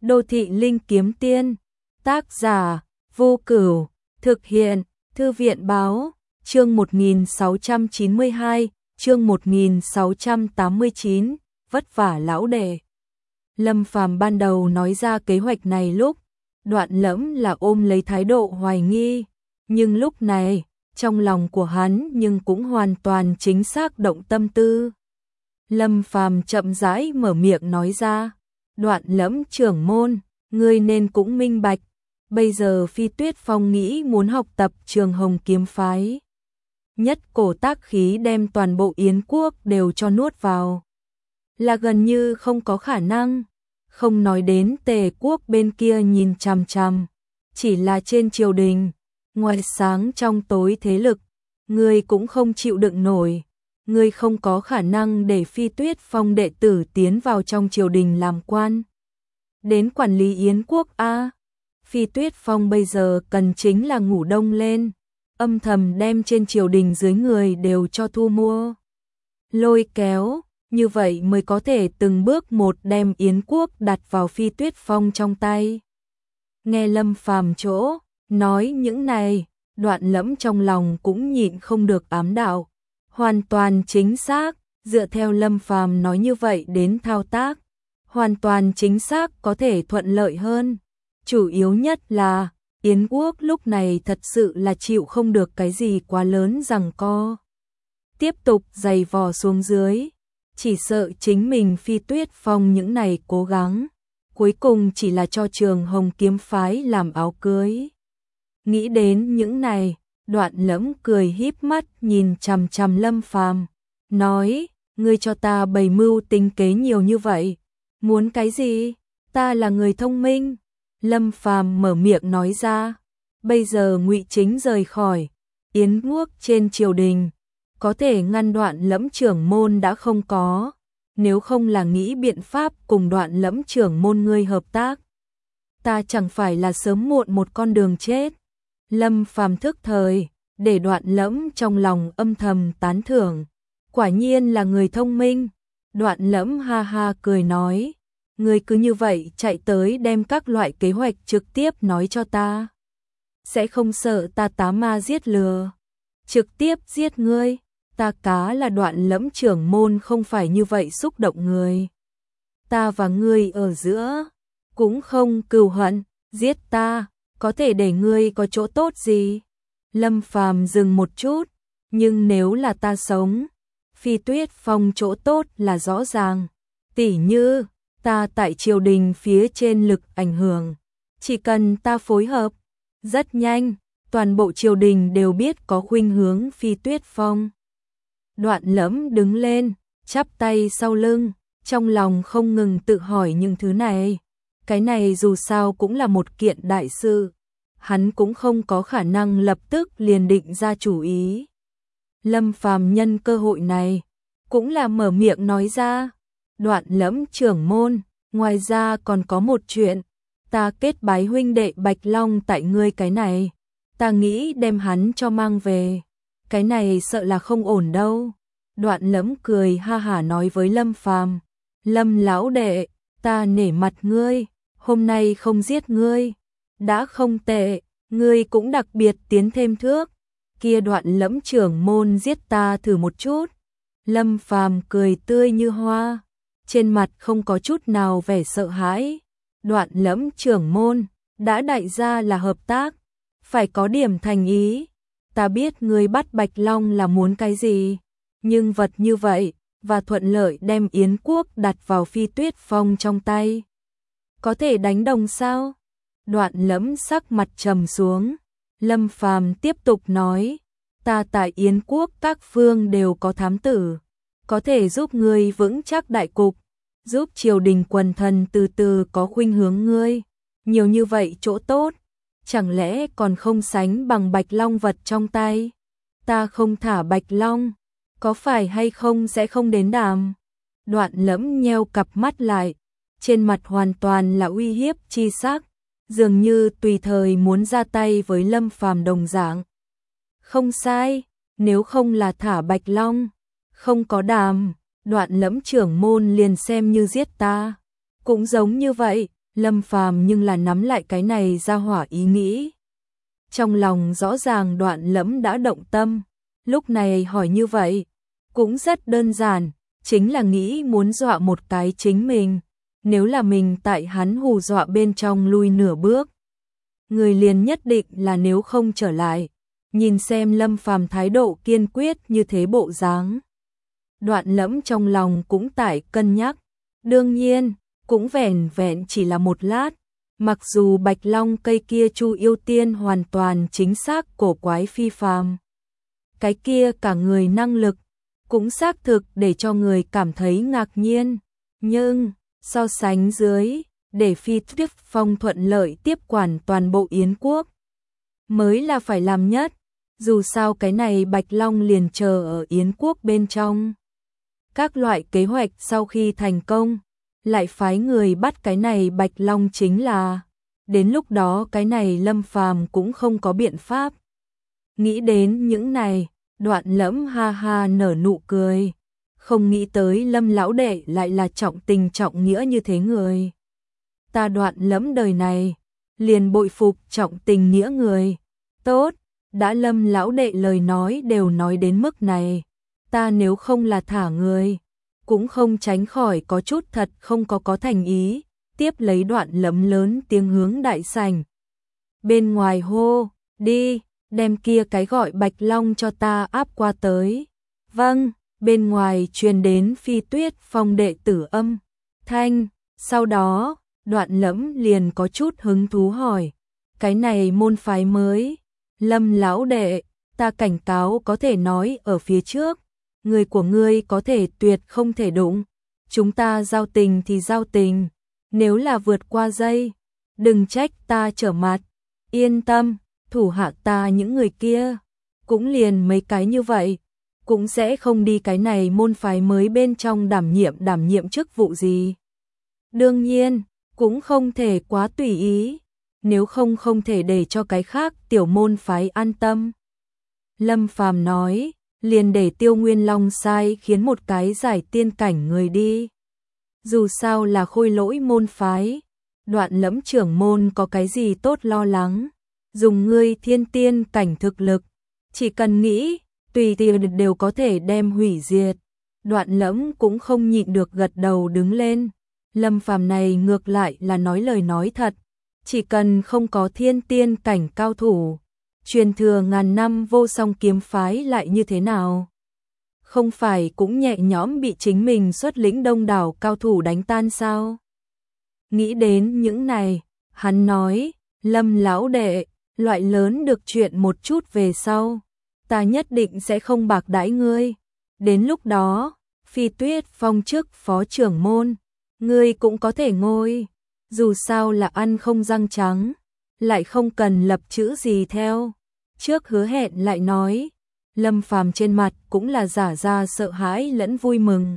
Đô thị linh kiếm tiên, tác giả, Vô Cửu, thực hiện, Thư viện báo, chương 1692, chương 1689, vất vả lão đệ. Lâm Phàm ban đầu nói ra kế hoạch này lúc, Đoạn Lẫm là ôm lấy thái độ hoài nghi, nhưng lúc này, trong lòng của hắn nhưng cũng hoàn toàn chính xác động tâm tư. Lâm Phàm chậm rãi mở miệng nói ra, Đoạn Lẫm trưởng môn, ngươi nên cũng minh bạch, bây giờ Phi Tuyết Phong nghĩ muốn học tập Trường Hồng kiếm phái. Nhất cổ tác khí đem toàn bộ Yến quốc đều cho nuốt vào. Là gần như không có khả năng, không nói đến Tề quốc bên kia nhìn chằm chằm, chỉ là trên triều đình, ngoài sáng trong tối thế lực, ngươi cũng không chịu đựng nổi. Ngươi không có khả năng để Phi Tuyết Phong đệ tử tiến vào trong triều đình làm quan. Đến quản lý Yến quốc a. Phi Tuyết Phong bây giờ cần chính là ngủ đông lên, âm thầm đem trên triều đình dưới người đều cho thu mua. Lôi kéo, như vậy mới có thể từng bước một đem Yến quốc đặt vào Phi Tuyết Phong trong tay. Nghe Lâm Phàm chỗ, nói những này, Đoạn Lẫm trong lòng cũng nhịn không được ám đạo. Hoàn toàn chính xác, dựa theo Lâm Phàm nói như vậy đến thao tác, hoàn toàn chính xác có thể thuận lợi hơn. Chủ yếu nhất là, Yến quốc lúc này thật sự là chịu không được cái gì quá lớn giằng co. Tiếp tục giày vò xuống dưới, chỉ sợ chính mình Phi Tuyết Phong những này cố gắng, cuối cùng chỉ là cho Trường Hồng kiếm phái làm áo cưới. Nghĩ đến những này, Đoạn Lẫm cười híp mắt nhìn chằm chằm Lâm Phàm, nói, ngươi cho ta bày mưu tính kế nhiều như vậy, muốn cái gì? Ta là người thông minh. Lâm Phàm mở miệng nói ra, bây giờ Ngụy Chính rời khỏi Yến quốc trên triều đình, có thể ngăn Đoạn Lẫm trưởng môn đã không có, nếu không là nghĩ biện pháp cùng Đoạn Lẫm trưởng môn ngươi hợp tác, ta chẳng phải là sớm muộn một con đường chết. Lâm Phàm thức thời, để Đoạn Lẫm trong lòng âm thầm tán thưởng, quả nhiên là người thông minh. Đoạn Lẫm ha ha cười nói, ngươi cứ như vậy chạy tới đem các loại kế hoạch trực tiếp nói cho ta, sẽ không sợ ta tá ma giết lừa, trực tiếp giết ngươi. Ta cá là Đoạn Lẫm trưởng môn không phải như vậy xúc động người. Ta và ngươi ở giữa cũng không cừu hận, giết ta có thể để ngươi có chỗ tốt gì? Lâm Phàm dừng một chút, nhưng nếu là ta sống, Phi Tuyết Phong chỗ tốt là rõ ràng, tỉ như ta tại triều đình phía trên lực ảnh hưởng, chỉ cần ta phối hợp, rất nhanh, toàn bộ triều đình đều biết có khuynh hướng Phi Tuyết Phong. Đoạn Lẫm đứng lên, chắp tay sau lưng, trong lòng không ngừng tự hỏi những thứ này. Cái này dù sao cũng là một kiện đại sự, hắn cũng không có khả năng lập tức liền định ra chủ ý. Lâm Phàm nhân cơ hội này, cũng là mở miệng nói ra, Đoạn Lẫm trưởng môn, ngoài ra còn có một chuyện, ta kết bái huynh đệ Bạch Long tại ngươi cái này, ta nghĩ đem hắn cho mang về, cái này sợ là không ổn đâu. Đoạn Lẫm cười ha hả nói với Lâm Phàm, Lâm lão đệ, ta nể mặt ngươi, hôm nay không giết ngươi, đã không tệ, ngươi cũng đặc biệt tiến thêm thước, kia Đoạn Lẫm trưởng môn giết ta thử một chút. Lâm Phàm cười tươi như hoa, trên mặt không có chút nào vẻ sợ hãi. Đoạn Lẫm trưởng môn, đã đại gia là hợp tác, phải có điểm thành ý. Ta biết ngươi bắt Bạch Long là muốn cái gì, nhưng vật như vậy, và thuận lợi đem Yến quốc đặt vào Phi Tuyết Phong trong tay, có thể đánh đồng sao? Đoạn Lẫm sắc mặt trầm xuống, Lâm Phàm tiếp tục nói, ta tại Yến quốc các phương đều có thám tử, có thể giúp ngươi vững chắc đại cục, giúp triều đình quần thần từ từ có khuynh hướng ngươi, nhiều như vậy chỗ tốt, chẳng lẽ còn không sánh bằng Bạch Long vật trong tay? Ta không thả Bạch Long, có phải hay không sẽ không đến đàm? Đoạn Lẫm nheo cặp mắt lại, trên mặt hoàn toàn là uy hiếp chi sắc, dường như tùy thời muốn ra tay với Lâm Phàm đồng dạng. Không sai, nếu không là thả Bạch Long, không có đàm, Đoạn Lẫm trưởng môn liền xem như giết ta, cũng giống như vậy, Lâm Phàm nhưng là nắm lại cái này ra hỏa ý nghĩ. Trong lòng rõ ràng Đoạn Lẫm đã động tâm, lúc này hỏi như vậy, cũng rất đơn giản, chính là nghĩ muốn dọa một cái chính mình, nếu là mình tại hắn hù dọa bên trong lui nửa bước. Người liền nhất định là nếu không trở lại, nhìn xem Lâm Phàm thái độ kiên quyết như thế bộ dáng. Đoạn Lẫm trong lòng cũng tại cân nhắc, đương nhiên, cũng vẻn vẹn chỉ là một lát, mặc dù Bạch Long cây kia Chu Yêu Tiên hoàn toàn chính xác cổ quái phi phàm. Cái kia cả người năng lực, cũng xác thực để cho người cảm thấy ngạc nhiên, nhưng so sánh dưới, để Phi Tuyết Phong thuận lợi tiếp quản toàn bộ Yến quốc, mới là phải làm nhất, dù sao cái này Bạch Long liền chờ ở Yến quốc bên trong. Các loại kế hoạch sau khi thành công, lại phái người bắt cái này Bạch Long chính là, đến lúc đó cái này Lâm Phàm cũng không có biện pháp. Nghĩ đến những này, Đoạn Lẫm ha ha nở nụ cười, không nghĩ tới Lâm lão đệ lại là trọng tình trọng nghĩa như thế người. Ta Đoạn Lẫm đời này, liền bội phục trọng tình nghĩa người. Tốt, đã Lâm lão đệ lời nói đều nói đến mức này, ta nếu không là thả người, cũng không tránh khỏi có chút thật không có thành ý, tiếp lấy Đoạn Lẫm lớn tiếng hướng đại sảnh. Bên ngoài hô, đi, đem kia cái gọi Bạch Long cho ta áp qua tới. Vâng, bên ngoài truyền đến Phi Tuyết Phong đệ tử âm thanh, sau đó, Đoạn Lẫm liền có chút hứng thú hỏi, cái này môn phái mới, Lâm lão đệ, ta cảnh cáo có thể nói ở phía trước, người của ngươi có thể tuyệt không thể đụng, chúng ta giao tình thì giao tình, nếu là vượt qua dây, đừng trách ta trở mặt, yên tâm, thủ hạ ta những người kia, cũng liền mấy cái như vậy, cũng sẽ không đi cái này môn phái mới bên trong đảm nhiệm chức vụ gì. Đương nhiên, cũng không thể quá tùy ý, nếu không không thể để cho cái khác tiểu môn phái an tâm. Lâm Phàm nói, liền để Tiêu Nguyên Long sai khiến một cái giải tiên cảnh người đi. Dù sao là khôi lỗi môn phái, Đoạn Lẫm trưởng môn có cái gì tốt lo lắng, dùng ngươi thiên tiên cảnh thực lực, chỉ cần nghĩ, tùy tiện đều có thể đem hủy diệt. Đoạn Lẫm cũng không nhịn được gật đầu đứng lên. Lâm Phàm này ngược lại là nói lời nói thật, chỉ cần không có thiên tiên cảnh cao thủ, truyền thừa ngàn năm vô song kiếm phái lại như thế nào? Không phải cũng nhẹ nhõm bị chính mình xuất lĩnh đông đảo cao thủ đánh tan sao? Nghĩ đến những này, hắn nói, Lâm lão đệ, loại lớn được chuyện một chút về sau, ta nhất định sẽ không bạc đãi ngươi. Đến lúc đó, Phi Tuyết Phong chức phó trưởng môn, ngươi cũng có thể ngôi, dù sao là ăn không răng trắng, lại không cần lập chữ gì theo. Trước hứa hẹn lại nói, Lâm Phàm trên mặt cũng là giả ra sợ hãi lẫn vui mừng.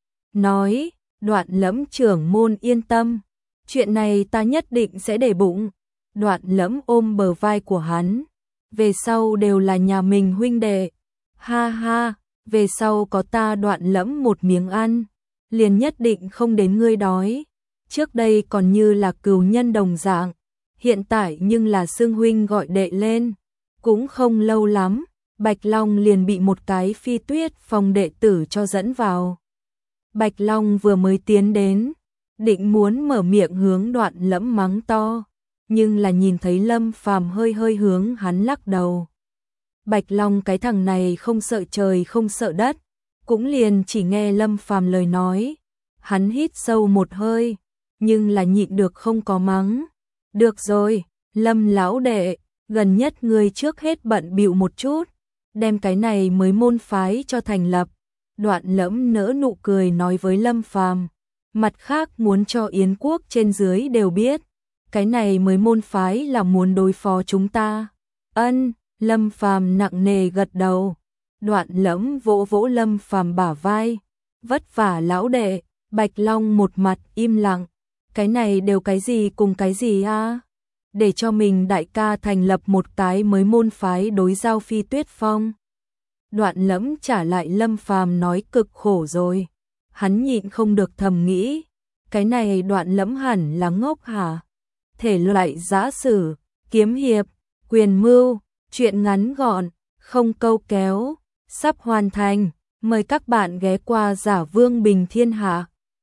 Nói, Đoạn Lẫm trưởng môn yên tâm, chuyện này ta nhất định sẽ để bụng. Đoạn Lẫm ôm bờ vai của hắn, về sau đều là nhà mình huynh đệ. Ha ha, về sau có ta Đoạn Lẫm một miếng ăn, liền nhất định không đến ngươi đói. Trước đây còn như là cừu nhân đồng dạng, hiện tại nhưng là xưng huynh gọi đệ lên. Cũng không lâu lắm, Bạch Long liền bị một cái Phi Tuyết Phong đệ tử cho dẫn vào. Bạch Long vừa mới tiến đến, định muốn mở miệng hướng Đoạn Lẫm mắng to, nhưng là nhìn thấy Lâm Phàm hơi hướng hắn lắc đầu. Bạch Long cái thằng này không sợ trời không sợ đất, cũng liền chỉ nghe Lâm Phàm lời nói, hắn hít sâu một hơi, nhưng là nhịn được không có mắng. Được rồi, Lâm lão đệ, gần nhất ngươi trước hết bận bịu một chút, đem cái này mới môn phái cho thành lập. Đoạn Lẫm nỡ nụ cười nói với Lâm Phàm, mặt khác muốn cho Yến quốc trên dưới đều biết, cái này mới môn phái là muốn đối phó chúng ta. Ân, Lâm Phàm nặng nề gật đầu. Đoạn Lẫm vỗ vỗ Lâm Phàm bả vai, vất vả lão đệ. Bạch Long một mặt im lặng, cái này đều cái gì cùng cái gì a? Để cho mình đại ca thành lập một cái mới môn phái đối giao Phi Tuyết Phong. Đoạn Lẫm trả lại Lâm Phàm nói cực khổ rồi, hắn nhịn không được thầm nghĩ, cái này Đoạn Lẫm hẳn là ngốc hả? Thể loại giã sử, kiếm hiệp, quyền mưu, truyện ngắn gọn, không câu kéo, sắp hoàn thành. Mời các bạn ghé qua Giả Vương Bình Thiên Hạ.